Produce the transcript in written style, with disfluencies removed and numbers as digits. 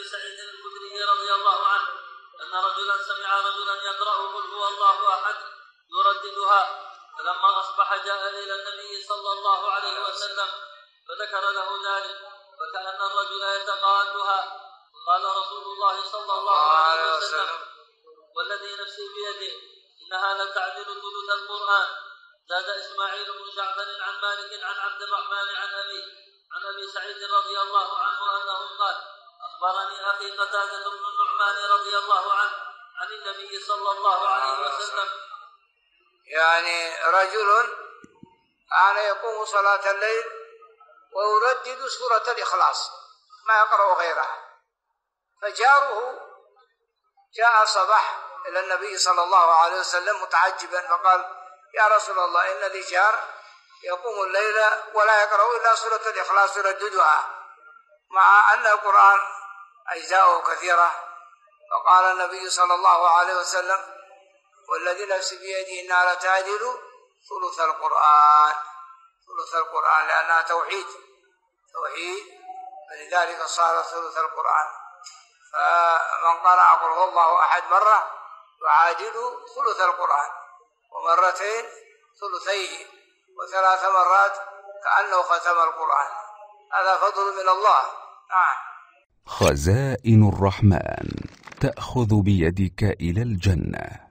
سعيد الخدري رضي الله عنه أن رجلا سمع رجلا يقرأ قل هو الله أحد يرددها، فلما أصبح جاء إلى النبي صلى الله عليه وسلم فذكر له ذلك، فكأن الرجل يتقالها، قال رسول الله صلى الله عليه وسلم: والذي نفسي بيده إنها لتعدل ثلث القرآن. زاد إسماعيل بن جعفر عن مالك عن عبد الرحمن عن أبي سعيد رضي الله عنه أنه قال: أخبرني أخي قتادة بن النعمان رضي الله عنه عن النبي صلى الله عليه وسلم. يعني رجل كان يقوم صلاة الليل ويردد سورة الإخلاص ما يقرأ غيرها، فجاره جاء صباح إلى النبي صلى الله عليه وسلم متعجبا، فقال: يا رسول الله، إن لي جار يقوم الليل ولا يقرأ إلا سورة الإخلاص يرددها، مع أن القرآن أجزاؤه كثيرة. فقال النبي صلى الله عليه وسلم: والذي نفسي بيده إنها لتعدل ثلث القرآن، لأنها توحيد، فلذلك صار ثلث القرآن. فمن قرأ قل هو الله أحد مرة يعادل ثلث القرآن، ومرتين ثلثيه، وثلاث مرات كأنه ختم القرآن. هذا فضل من الله. نعم. خزائن الرحمن تأخذ بيدك إلى الجنة.